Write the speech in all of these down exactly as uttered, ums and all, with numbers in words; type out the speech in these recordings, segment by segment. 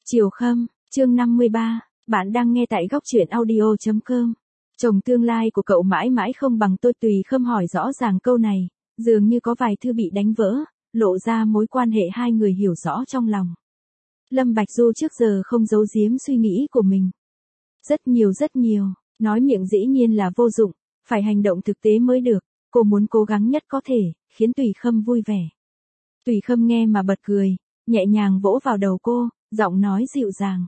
Chiều Khâm, chương năm mươi ba, bạn đang nghe tại góc truyện audio chấm com. Chồng tương lai của cậu mãi mãi không bằng tôi. Tùy Khâm hỏi rõ ràng câu này, dường như có vài thư bị đánh vỡ, lộ ra mối quan hệ hai người hiểu rõ trong lòng. Lâm Bạch Du trước giờ không giấu giếm suy nghĩ của mình. Rất nhiều rất nhiều, nói miệng dĩ nhiên là vô dụng, phải hành động thực tế mới được, cô muốn cố gắng nhất có thể, khiến Tùy Khâm vui vẻ. Tùy Khâm nghe mà bật cười, nhẹ nhàng vỗ vào đầu cô, giọng nói dịu dàng.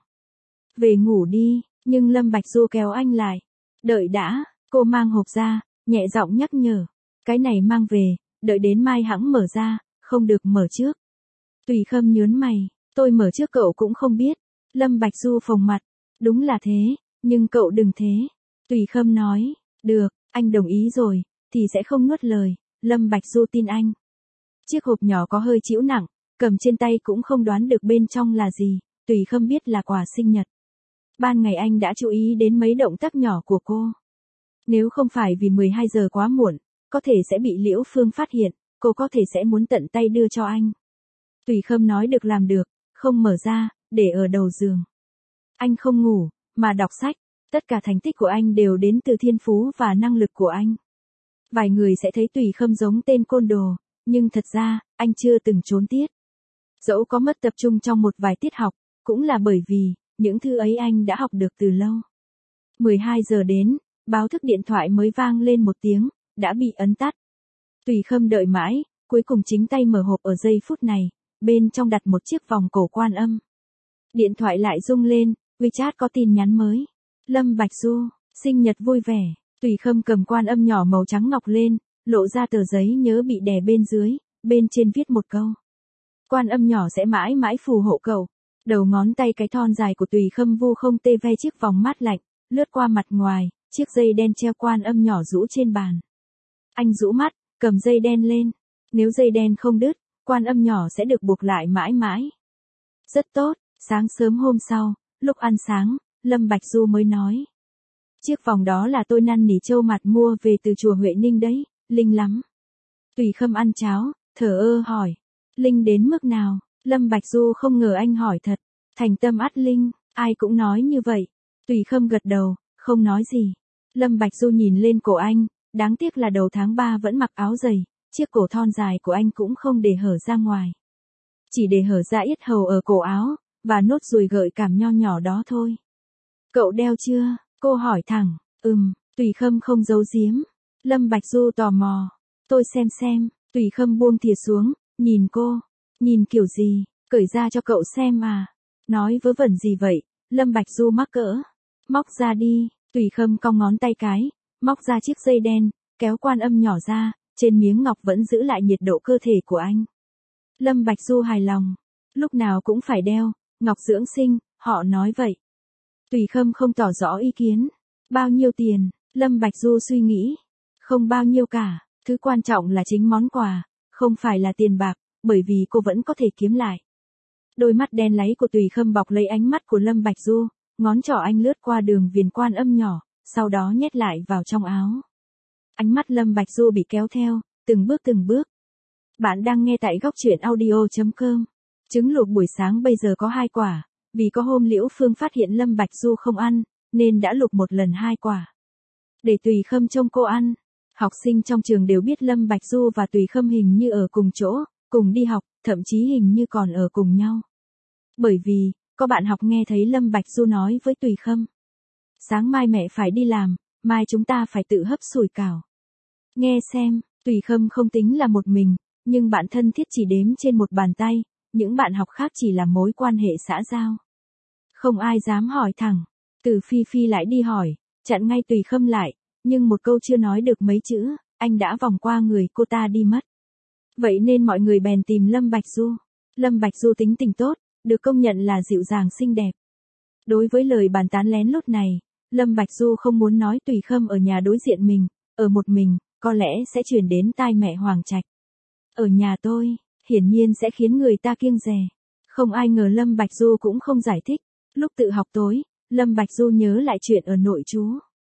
Về ngủ đi, nhưng Lâm Bạch Du kéo anh lại. Đợi đã, cô mang hộp ra, nhẹ giọng nhắc nhở. Cái này mang về, đợi đến mai hãng mở ra, không được mở trước. Tùy Khâm nhớn mày, tôi mở trước cậu cũng không biết. Lâm Bạch Du phồng mặt, đúng là thế, nhưng cậu đừng thế. Tùy Khâm nói, được, anh đồng ý rồi, thì sẽ không nuốt lời. Lâm Bạch Du tin anh. Chiếc hộp nhỏ có hơi chịu nặng, cầm trên tay cũng không đoán được bên trong là gì. Tùy Khâm biết là quà sinh nhật. Ban ngày anh đã chú ý đến mấy động tác nhỏ của cô. Nếu không phải vì mười hai giờ quá muộn, có thể sẽ bị Liễu Phương phát hiện, cô có thể sẽ muốn tận tay đưa cho anh. Tùy Khâm nói được làm được, không mở ra, để ở đầu giường. Anh không ngủ, mà đọc sách. Tất cả thành tích của anh đều đến từ thiên phú và năng lực của anh. Vài người sẽ thấy Tùy Khâm giống tên côn đồ, nhưng thật ra, anh chưa từng trốn tiết. Dẫu có mất tập trung trong một vài tiết học, cũng là bởi vì, những thứ ấy anh đã học được từ lâu. mười hai giờ đến, báo thức điện thoại mới vang lên một tiếng, đã bị ấn tắt. Tùy Khâm đợi mãi, cuối cùng chính tay mở hộp ở giây phút này, bên trong đặt một chiếc vòng cổ Quan Âm. Điện thoại lại rung lên, WeChat có tin nhắn mới. Lâm Bạch Du, sinh nhật vui vẻ. Tùy Khâm cầm Quan Âm nhỏ màu trắng ngọc lên, lộ ra tờ giấy nhớ bị đè bên dưới, bên trên viết một câu. Quan Âm nhỏ sẽ mãi mãi phù hộ cậu. Đầu ngón tay cái thon dài của Tùy Khâm vu không tê ve chiếc vòng mát lạnh, lướt qua mặt ngoài, chiếc dây đen treo Quan Âm nhỏ rũ trên bàn. Anh rũ mắt, cầm dây đen lên. Nếu dây đen không đứt, Quan Âm nhỏ sẽ được buộc lại mãi mãi. Rất tốt, sáng sớm hôm sau, lúc ăn sáng, Lâm Bạch Du mới nói. Chiếc vòng đó là tôi năn nỉ Châu Mạt mua về từ chùa Huệ Ninh đấy, linh lắm. Tùy Khâm ăn cháo, thở ơ hỏi. Linh đến mức nào? Lâm Bạch Du không ngờ anh hỏi thật. Thành tâm ắt linh, ai cũng nói như vậy. Tùy Khâm gật đầu, không nói gì. Lâm Bạch Du nhìn lên cổ anh, đáng tiếc là đầu tháng ba vẫn mặc áo dày, chiếc cổ thon dài của anh cũng không để hở ra ngoài. Chỉ để hở ra yết hầu ở cổ áo, và nốt ruồi gợi cảm nho nhỏ đó thôi. Cậu đeo chưa? Cô hỏi thẳng. Ừm, Tùy Khâm không giấu giếm. Lâm Bạch Du tò mò. Tôi xem xem. Tùy Khâm buông thìa xuống, nhìn cô. Nhìn kiểu gì? Cởi ra cho cậu xem à? Nói vớ vẩn gì vậy? Lâm Bạch Du mắc cỡ. Móc ra đi. Tùy Khâm cong ngón tay cái, móc ra chiếc dây đen, kéo Quan Âm nhỏ ra, trên miếng ngọc vẫn giữ lại nhiệt độ cơ thể của anh. Lâm Bạch Du hài lòng. Lúc nào cũng phải đeo, ngọc dưỡng sinh, họ nói vậy. Tùy Khâm không tỏ rõ ý kiến. Bao nhiêu tiền? Lâm Bạch Du suy nghĩ. Không bao nhiêu cả, thứ quan trọng là chính món quà, không phải là tiền bạc, bởi vì cô vẫn có thể kiếm lại. Đôi mắt đen láy của Tùy Khâm bọc lấy ánh mắt của Lâm Bạch Du, ngón trỏ anh lướt qua đường viền Quan Âm nhỏ, sau đó nhét lại vào trong áo. Ánh mắt Lâm Bạch Du bị kéo theo, từng bước từng bước. Bạn đang nghe tại góc truyện audio chấm com. Trứng luộc buổi sáng bây giờ có hai quả, vì có hôm Liễu Phương phát hiện Lâm Bạch Du không ăn, nên đã luộc một lần hai quả. Để Tùy Khâm trông cô ăn. Học sinh trong trường đều biết Lâm Bạch Du và Tùy Khâm hình như ở cùng chỗ, cùng đi học, thậm chí hình như còn ở cùng nhau. Bởi vì, có bạn học nghe thấy Lâm Bạch Du nói với Tùy Khâm. Sáng mai mẹ phải đi làm, mai chúng ta phải tự hấp sủi cảo. Nghe xem, Tùy Khâm không tính là một mình, nhưng bạn thân thiết chỉ đếm trên một bàn tay, những bạn học khác chỉ là mối quan hệ xã giao. Không ai dám hỏi thẳng. Từ Phi Phi lại đi hỏi, chặn ngay Tùy Khâm lại, nhưng một câu chưa nói được mấy chữ, anh đã vòng qua người cô ta đi mất. Vậy nên mọi người bèn tìm Lâm Bạch Du. Lâm Bạch Du tính tình tốt, được công nhận là dịu dàng xinh đẹp. Đối với lời bàn tán lén lút này, Lâm Bạch Du không muốn nói Tùy Khâm ở nhà đối diện mình, ở một mình, có lẽ sẽ truyền đến tai mẹ Hoàng Trạch. Ở nhà tôi, hiển nhiên sẽ khiến người ta kiêng dè. Không ai ngờ Lâm Bạch Du cũng không giải thích. Lúc tự học tối, Lâm Bạch Du nhớ lại chuyện ở nội trú.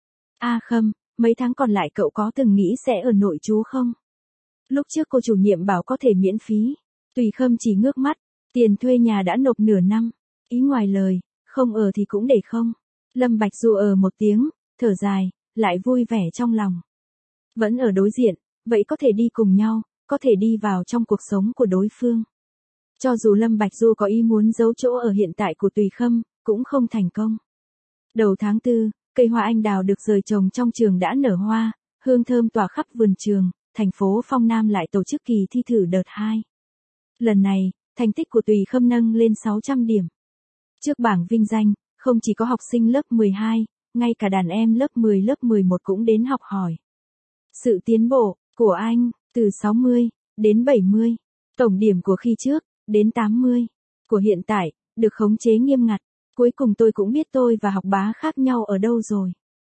A Khâm, mấy tháng còn lại cậu có từng nghĩ sẽ ở nội trú không? Lúc trước cô chủ nhiệm bảo có thể miễn phí. Tùy Khâm chỉ ngước mắt, tiền thuê nhà đã nộp nửa năm. Ý ngoài lời, không ở thì cũng để không. Lâm Bạch Du ở một tiếng, thở dài, lại vui vẻ trong lòng. Vẫn ở đối diện, vậy có thể đi cùng nhau, có thể đi vào trong cuộc sống của đối phương. Cho dù Lâm Bạch Du có ý muốn giấu chỗ ở hiện tại của Tùy Khâm, cũng không thành công. Đầu tháng tư, cây hoa anh đào được rời trồng trong trường đã nở hoa, hương thơm tỏa khắp vườn trường, thành phố Phong Nam lại tổ chức kỳ thi thử đợt hai. Lần này, thành tích của Tùy Khâm nâng lên sáu trăm điểm. Trước bảng vinh danh, không chỉ có học sinh lớp mười hai, ngay cả đàn em lớp mười lớp mười một cũng đến học hỏi. Sự tiến bộ của anh, từ sáu mươi đến bảy mươi, tổng điểm của khi trước, đến tám mươi, của hiện tại, được khống chế nghiêm ngặt. Cuối cùng tôi cũng biết tôi và Học Bá khác nhau ở đâu rồi.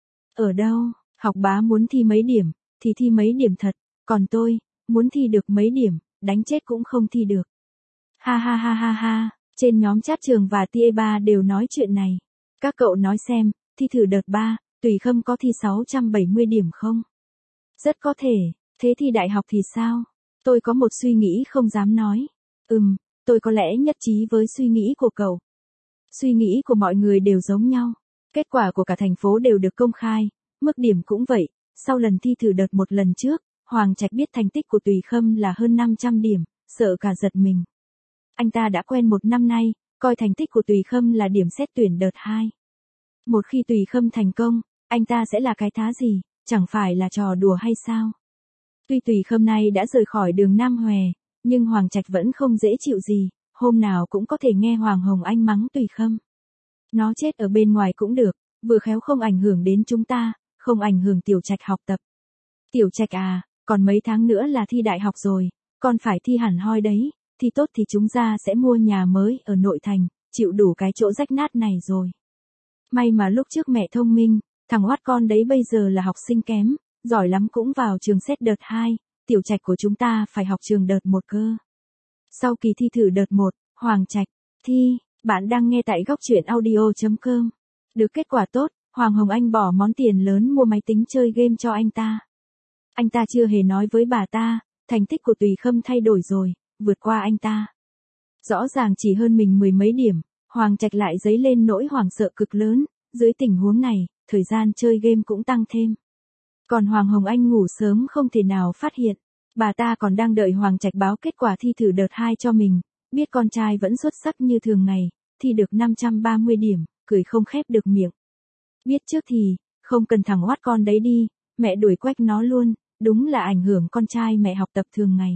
Ở đâu? Học Bá muốn thi mấy điểm, thì thi mấy điểm thật, còn tôi, muốn thi được mấy điểm, đánh chết cũng không thi được. Ha ha ha ha ha, trên nhóm chat trường và tê ba đều nói chuyện này. Các cậu nói xem, thi thử đợt ba, Tùy Khâm có thi sáu trăm bảy mươi điểm không? Rất có thể, thế thì đại học thì sao? Tôi có một suy nghĩ không dám nói. Ừm, tôi có lẽ nhất trí với suy nghĩ của cậu. Suy nghĩ của mọi người đều giống nhau. Kết quả của cả thành phố đều được công khai, mức điểm cũng vậy. Sau lần thi thử đợt một lần trước, Hoàng Trạch biết thành tích của Tùy Khâm là hơn năm trăm điểm, sợ cả giật mình. Anh ta đã quen một năm nay, coi thành tích của Tùy Khâm là điểm xét tuyển đợt hai. Một khi Tùy Khâm thành công, anh ta sẽ là cái thá gì, chẳng phải là trò đùa hay sao? Tuy Tùy Khâm nay đã rời khỏi đường Nam Hòe, nhưng Hoàng Trạch vẫn không dễ chịu gì, hôm nào cũng có thể nghe Hoàng Hồng Anh mắng Tùy Khâm. Nó chết ở bên ngoài cũng được, vừa khéo không ảnh hưởng đến chúng ta, không ảnh hưởng Tiểu Trạch học tập. Tiểu Trạch à, còn mấy tháng nữa là thi đại học rồi, con phải thi hẳn hoi đấy, thi tốt thì chúng ta sẽ mua nhà mới ở nội thành, chịu đủ cái chỗ rách nát này rồi. May mà lúc trước mẹ thông minh, thằng oát con đấy bây giờ là học sinh kém, giỏi lắm cũng vào trường xét đợt hai, Tiểu Trạch của chúng ta phải học trường đợt một cơ. Sau kỳ thi thử đợt một, Hoàng Trạch, thi, bạn đang nghe tại góc truyện audio chấm com. Được kết quả tốt, Hoàng Hồng Anh bỏ món tiền lớn mua máy tính chơi game cho anh ta. Anh ta chưa hề nói với bà ta, thành tích của Tùy Khâm thay đổi rồi, vượt qua anh ta. Rõ ràng chỉ hơn mình mười mấy điểm, Hoàng Trạch lại dấy lên nỗi hoảng sợ cực lớn, dưới tình huống này, thời gian chơi game cũng tăng thêm. Còn Hoàng Hồng Anh ngủ sớm không thể nào phát hiện, bà ta còn đang đợi Hoàng Trạch báo kết quả thi thử đợt hai cho mình, biết con trai vẫn xuất sắc như thường ngày, thi được năm trăm ba mươi điểm, cười không khép được miệng. Biết trước thì, không cần thằng oát con đấy đi, mẹ đuổi quách nó luôn, đúng là ảnh hưởng con trai mẹ học tập thường ngày.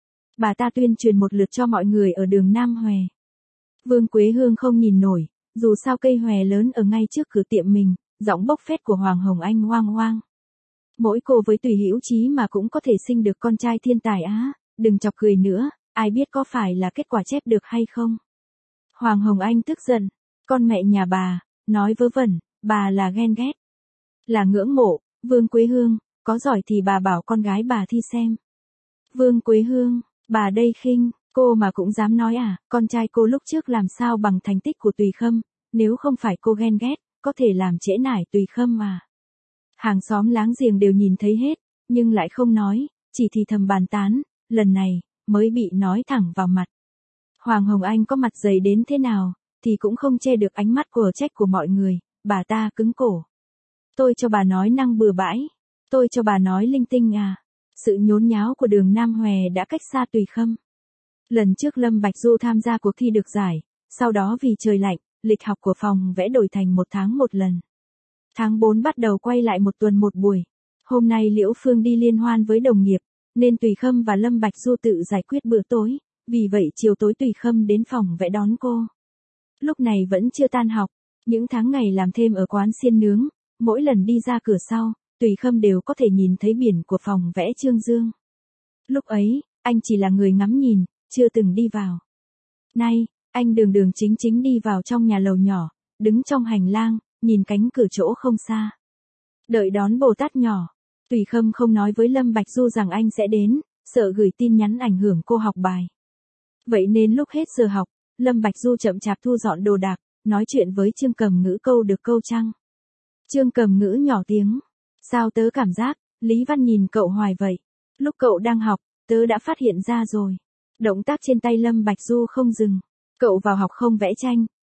Bà ta tuyên truyền một lượt cho mọi người ở đường Nam Hòe. Vương Quế Hương không nhìn nổi, dù sao cây hòe lớn ở ngay trước cửa tiệm mình, giọng bốc phét của Hoàng Hồng Anh hoang hoang. Mỗi cô với Tùy Hữu Chí mà cũng có thể sinh được con trai thiên tài á, đừng chọc cười nữa, ai biết có phải là kết quả chép được hay không. Hoàng Hồng Anh tức giận, con mẹ nhà bà, nói vớ vẩn, bà là ghen ghét. Là ngưỡng mộ, Vương Quế Hương, có giỏi thì bà bảo con gái bà thi xem. Vương Quế Hương, bà đây khinh, cô mà cũng dám nói à, con trai cô lúc trước làm sao bằng thành tích của Tùy Khâm, nếu không phải cô ghen ghét, có thể làm trễ nải Tùy Khâm mà. Hàng xóm láng giềng đều nhìn thấy hết, nhưng lại không nói, chỉ thì thầm bàn tán, lần này, mới bị nói thẳng vào mặt. Hoàng Hồng Anh có mặt dày đến thế nào, thì cũng không che được ánh mắt của trách của mọi người, bà ta cứng cổ. Tôi cho bà nói năng bừa bãi, tôi cho bà nói linh tinh à. Sự nhốn nháo của đường Nam Hòe đã cách xa Tùy Khâm. Lần trước Lâm Bạch Du tham gia cuộc thi được giải, sau đó vì trời lạnh, lịch học của phòng vẽ đổi thành một tháng một lần. Tháng bốn bắt đầu quay lại một tuần một buổi. Hôm nay Liễu Phương đi liên hoan với đồng nghiệp, nên Tùy Khâm và Lâm Bạch Du tự giải quyết bữa tối, vì vậy chiều tối Tùy Khâm đến phòng vẽ đón cô. Lúc này vẫn chưa tan học, những tháng ngày làm thêm ở quán xiên nướng, mỗi lần đi ra cửa sau, Tùy Khâm đều có thể nhìn thấy biển của phòng vẽ Trương Dương. Lúc ấy, anh chỉ là người ngắm nhìn, chưa từng đi vào. Nay, anh đường đường chính chính đi vào trong nhà lầu nhỏ, đứng trong hành lang, nhìn cánh cửa chỗ không xa. Đợi đón Bồ Tát nhỏ, Tùy Khâm không nói với Lâm Bạch Du rằng anh sẽ đến, sợ gửi tin nhắn ảnh hưởng cô học bài. Vậy nên lúc hết giờ học, Lâm Bạch Du chậm chạp thu dọn đồ đạc, nói chuyện với Trương Cầm Ngữ câu được câu trăng. Trương Cầm Ngữ nhỏ tiếng. Sao tớ cảm giác, Lý Văn nhìn cậu hoài vậy? Lúc cậu đang học, tớ đã phát hiện ra rồi. Động tác trên tay Lâm Bạch Du không dừng. Cậu vào học không vẽ tranh,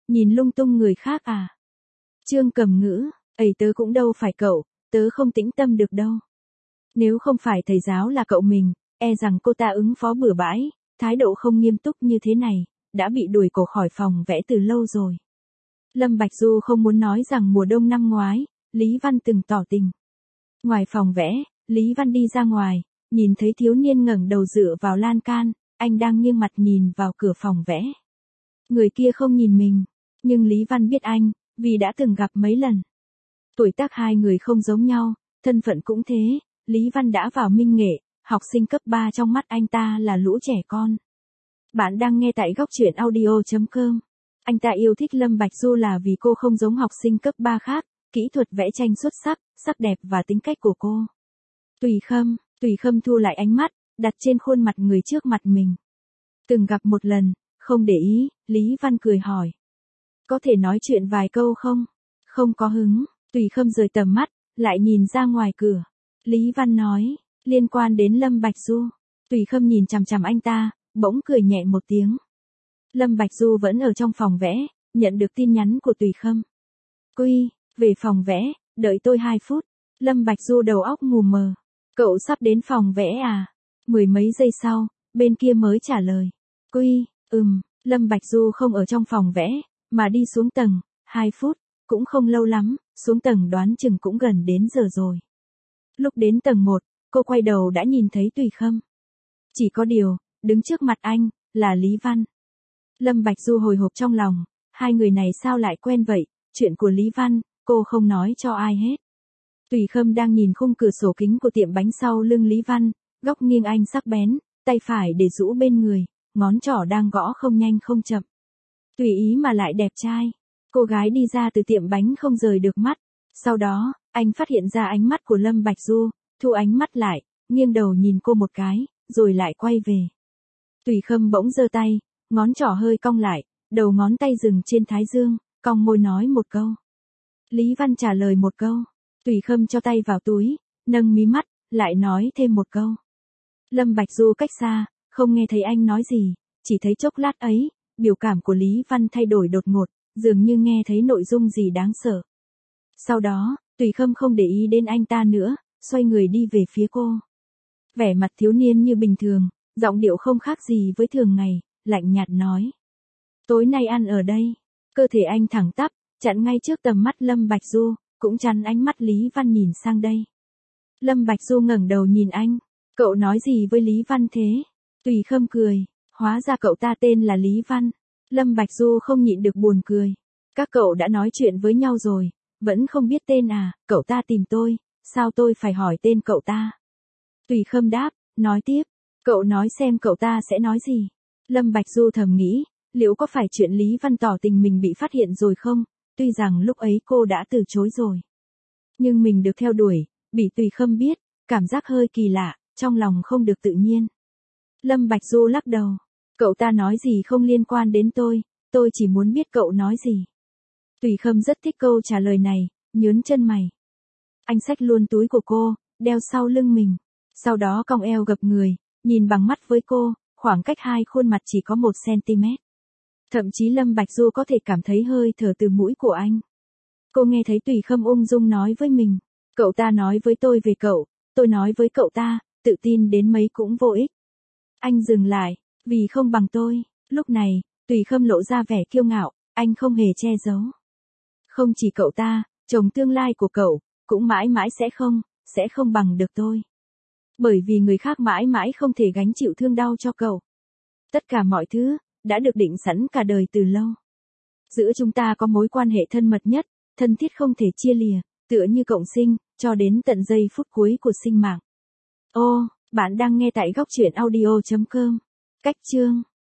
nhìn lung tung người khác à? Trương Cầm Ngữ, ấy tớ cũng đâu phải cậu, tớ không tĩnh tâm được đâu. Nếu không phải thầy giáo là cậu mình, e rằng cô ta ứng phó bừa bãi, thái độ không nghiêm túc như thế này, đã bị đuổi cổ khỏi phòng vẽ từ lâu rồi. Lâm Bạch Du không muốn nói rằng mùa đông năm ngoái, Lý Văn từng tỏ tình. Ngoài phòng vẽ, Lý Văn đi ra ngoài, nhìn thấy thiếu niên ngẩng đầu dựa vào lan can, anh đang nghiêng mặt nhìn vào cửa phòng vẽ. Người kia không nhìn mình, nhưng Lý Văn biết anh, vì đã từng gặp mấy lần. Tuổi tác hai người không giống nhau, thân phận cũng thế, Lý Văn đã vào minh nghệ, học sinh cấp ba trong mắt anh ta là lũ trẻ con. Bạn đang nghe tại góc truyện audio chấm com. Anh ta yêu thích Lâm Bạch Du là vì cô không giống học sinh cấp ba khác, kỹ thuật vẽ tranh xuất sắc, sắc đẹp và tính cách của cô. Tùy Khâm, Tùy Khâm thu lại ánh mắt, đặt trên khuôn mặt người trước mặt mình. Từng gặp một lần, không để ý, Lý Văn cười hỏi. Có thể nói chuyện vài câu không? Không có hứng, Tùy Khâm rời tầm mắt, lại nhìn ra ngoài cửa. Lý Văn nói, liên quan đến Lâm Bạch Du. Tùy Khâm nhìn chằm chằm anh ta, bỗng cười nhẹ một tiếng. Lâm Bạch Du vẫn ở trong phòng vẽ, nhận được tin nhắn của Tùy Khâm. Quy, về phòng vẽ, đợi tôi hai phút. Lâm Bạch Du đầu óc mù mờ. Cậu sắp đến phòng vẽ à? Mười mấy giây sau, bên kia mới trả lời. Quy, ừm, Lâm Bạch Du không ở trong phòng vẽ, mà đi xuống tầng, hai phút, cũng không lâu lắm, xuống tầng đoán chừng cũng gần đến giờ rồi. Lúc đến tầng một, cô quay đầu đã nhìn thấy Tùy Khâm. Chỉ có điều, đứng trước mặt anh, là Lý Văn. Lâm Bạch Du hồi hộp trong lòng, hai người này sao lại quen vậy, chuyện của Lý Văn, cô không nói cho ai hết. Tùy Khâm đang nhìn khung cửa sổ kính của tiệm bánh sau lưng Lý Văn, góc nghiêng anh sắc bén, tay phải để rũ bên người, ngón trỏ đang gõ không nhanh không chậm. Tùy ý mà lại đẹp trai. Cô gái đi ra từ tiệm bánh không rời được mắt. Sau đó, anh phát hiện ra ánh mắt của Lâm Bạch Du, thu ánh mắt lại, nghiêng đầu nhìn cô một cái, rồi lại quay về. Tùy Khâm bỗng giơ tay, ngón trỏ hơi cong lại, đầu ngón tay dừng trên thái dương, cong môi nói một câu. Lý Văn trả lời một câu. Tùy Khâm cho tay vào túi, nâng mí mắt, lại nói thêm một câu. Lâm Bạch Du cách xa, không nghe thấy anh nói gì, chỉ thấy chốc lát ấy, biểu cảm của Lý Văn thay đổi đột ngột, dường như nghe thấy nội dung gì đáng sợ. Sau đó, Tùy Khâm không để ý đến anh ta nữa, xoay người đi về phía cô. Vẻ mặt thiếu niên như bình thường, giọng điệu không khác gì với thường ngày, lạnh nhạt nói. Tối nay ăn ở đây. Cơ thể anh thẳng tắp, chặn ngay trước tầm mắt Lâm Bạch Du, cũng chắn ánh mắt Lý Văn nhìn sang đây. Lâm Bạch Du ngẩng đầu nhìn anh. Cậu nói gì với Lý Văn thế? Tùy Khâm cười. Hóa ra cậu ta tên là Lý Văn. Lâm Bạch Du không nhịn được buồn cười. Các cậu đã nói chuyện với nhau rồi, vẫn không biết tên à? Cậu ta tìm tôi, sao tôi phải hỏi tên cậu ta? Tùy Khâm đáp, nói tiếp. Cậu nói xem cậu ta sẽ nói gì? Lâm Bạch Du thầm nghĩ, liệu có phải chuyện Lý Văn tỏ tình mình bị phát hiện rồi không? Tuy rằng lúc ấy cô đã từ chối rồi. Nhưng mình được theo đuổi, bị Tùy Khâm biết, cảm giác hơi kỳ lạ, trong lòng không được tự nhiên. Lâm Bạch Du lắc đầu. Cậu ta nói gì không liên quan đến tôi, tôi chỉ muốn biết cậu nói gì. Tùy Khâm rất thích câu trả lời này, nhớn chân mày. Anh xách luôn túi của cô, đeo sau lưng mình. Sau đó cong eo gập người, nhìn bằng mắt với cô, khoảng cách hai khuôn mặt chỉ có một xăng-ti-mét. Thậm chí Lâm Bạch Du có thể cảm thấy hơi thở từ mũi của anh. Cô nghe thấy Tùy Khâm ung dung nói với mình. Cậu ta nói với tôi về cậu, tôi nói với cậu ta, tự tin đến mấy cũng vô ích. Anh dừng lại, vì không bằng tôi. Lúc này, Tùy Khâm lộ ra vẻ kiêu ngạo, anh không hề che giấu. Không chỉ cậu ta, chồng tương lai của cậu, cũng mãi mãi sẽ không, sẽ không bằng được tôi. Bởi vì người khác mãi mãi không thể gánh chịu thương đau cho cậu. Tất cả mọi thứ, đã được định sẵn cả đời từ lâu. Giữa chúng ta có mối quan hệ thân mật nhất, thân thiết không thể chia lìa, tựa như cộng sinh, cho đến tận giây phút cuối của sinh mạng. Ô, bạn đang nghe tại góc truyện audio chấm com. Cách chương